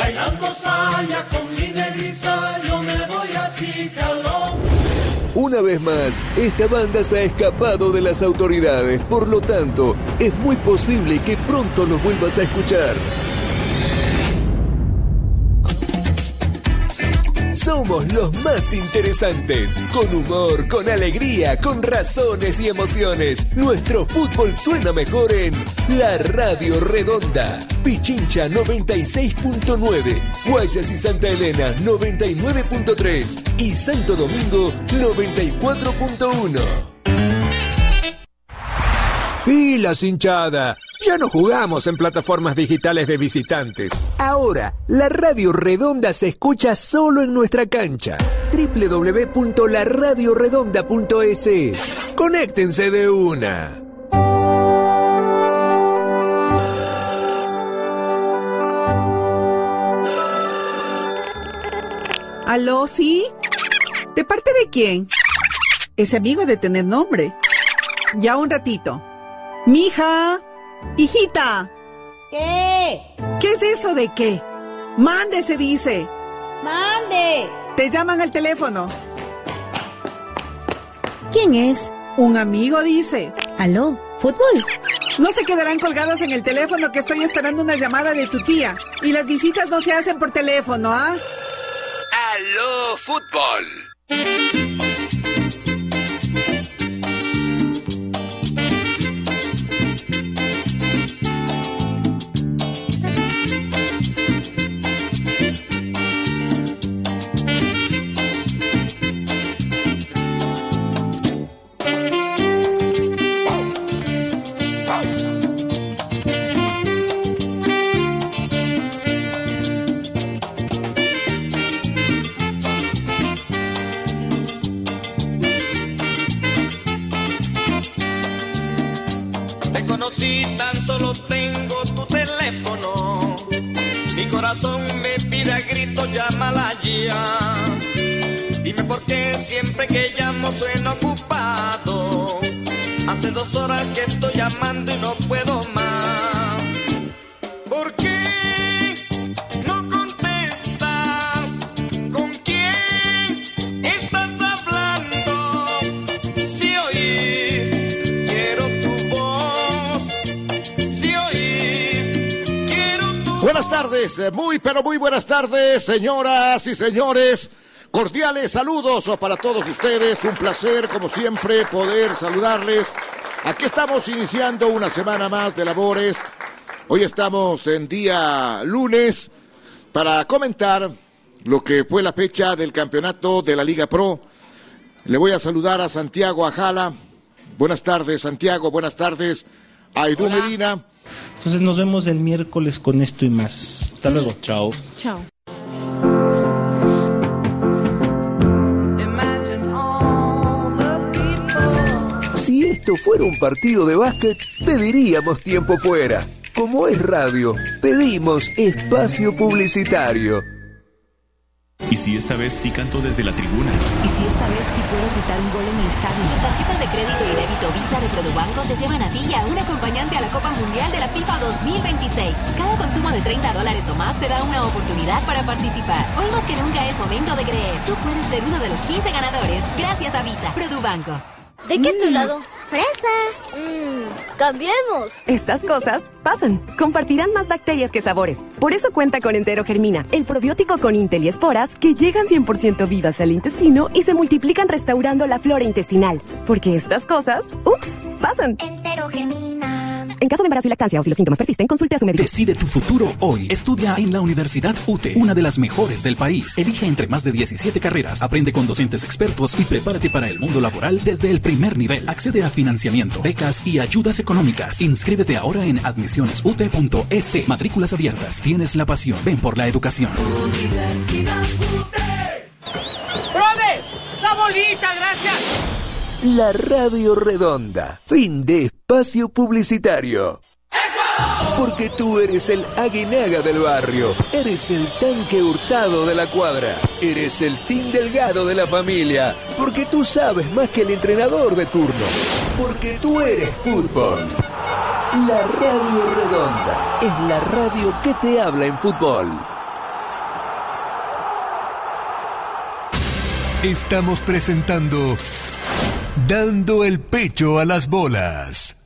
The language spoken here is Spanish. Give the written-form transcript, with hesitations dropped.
bailando saya con mi negrita, yo me voy a Chicalón. Una vez más, esta banda se ha escapado de las autoridades, por lo tanto, es muy posible que pronto los vuelvas a escuchar. Somos los más interesantes, con humor, con alegría, con razones y emociones. Nuestro fútbol suena mejor en La Radio Redonda. Pichincha 96.9, Guayas y Santa Elena 99.3 y Santo Domingo 94.1. ¡Pilas, hinchada! Ya no jugamos en plataformas digitales de visitantes. Ahora, la Radio Redonda se escucha solo en nuestra cancha. www.laradioredonda.es. ¡Conéctense de una! ¿Aló, sí? ¿De parte de quién? Ese amigo de tener nombre. Ya un ratito. Mija, hijita. ¿Qué? ¿Qué es eso de qué? Mande, se dice. Mande. Te llaman al teléfono. ¿Quién es? Un amigo dice. ¿Aló? ¿Fútbol? No se quedarán colgados en el teléfono que estoy esperando una llamada de tu tía. Y las visitas no se hacen por teléfono, ¿ah? ¡Aló, fútbol! Llámala ya. Dime por qué siempre que llamo suena ocupado. Hace 2 horas que estoy llamando y no puedo más. ¿Por qué no contestas? ¿Con quién estás hablando? Si oír quiero tu voz. Si oír quiero tu voz. Buenas tardes, muy buenas tardes, señoras y señores. Cordiales saludos para todos ustedes. Un placer, como siempre, poder saludarles. Aquí estamos iniciando una semana más de labores. Hoy estamos en día lunes para comentar lo que fue la fecha del campeonato de la Liga Pro. Le voy a saludar a Santiago Ajala. Buenas tardes, Santiago. Buenas tardes a Edu Medina. Entonces nos vemos el miércoles con esto y más. Hasta luego. Chao. Chao. Si esto fuera un partido de básquet, pediríamos tiempo fuera. Como es radio, pedimos espacio publicitario. ¿Y si esta vez sí canto desde la tribuna? ¿Y si esta vez sí puedo gritar un gol en el estadio? Tus tarjetas de crédito y débito Visa de Produbanco te llevan a ti y a un acompañante a la Copa Mundial de la FIFA 2026. Cada consumo de $30 o más te da una oportunidad para participar. Hoy más que nunca es momento de creer. Tú puedes ser uno de los 15 ganadores gracias a Visa. Produbanco. ¿De qué es tu lado? ¡Fresa! ¡Cambiemos! Estas cosas pasan. Compartirán más bacterias que sabores. Por eso cuenta con Entero Germina, el probiótico con Intel y esporas que llegan 100% vivas al intestino y se multiplican restaurando la flora intestinal. Porque estas cosas, pasan. Entero Germina. En caso de embarazo y lactancia o si los síntomas persisten, consulte a su médico. Decide tu futuro hoy. Estudia en la Universidad UTE, una de las mejores del país. Elige entre más de 17 carreras, aprende con docentes expertos y prepárate para el mundo laboral desde el primer nivel. Accede a financiamiento, becas y ayudas económicas. Inscríbete ahora en admisionesute.es. Matrículas abiertas. Tienes la pasión. Ven por la educación. Universidad UTE. ¡Brothers! ¡La bolita, gracias! La Radio Redonda. Fin de espacio publicitario. Porque tú eres el Aguinaga del barrio. Eres el Tanque Hurtado de la cuadra. Eres el Team Delgado de la familia. Porque tú sabes más que el entrenador de turno. Porque tú eres fútbol. La Radio Redonda es la radio que te habla en fútbol. Estamos presentando Dando el pecho a las bolas.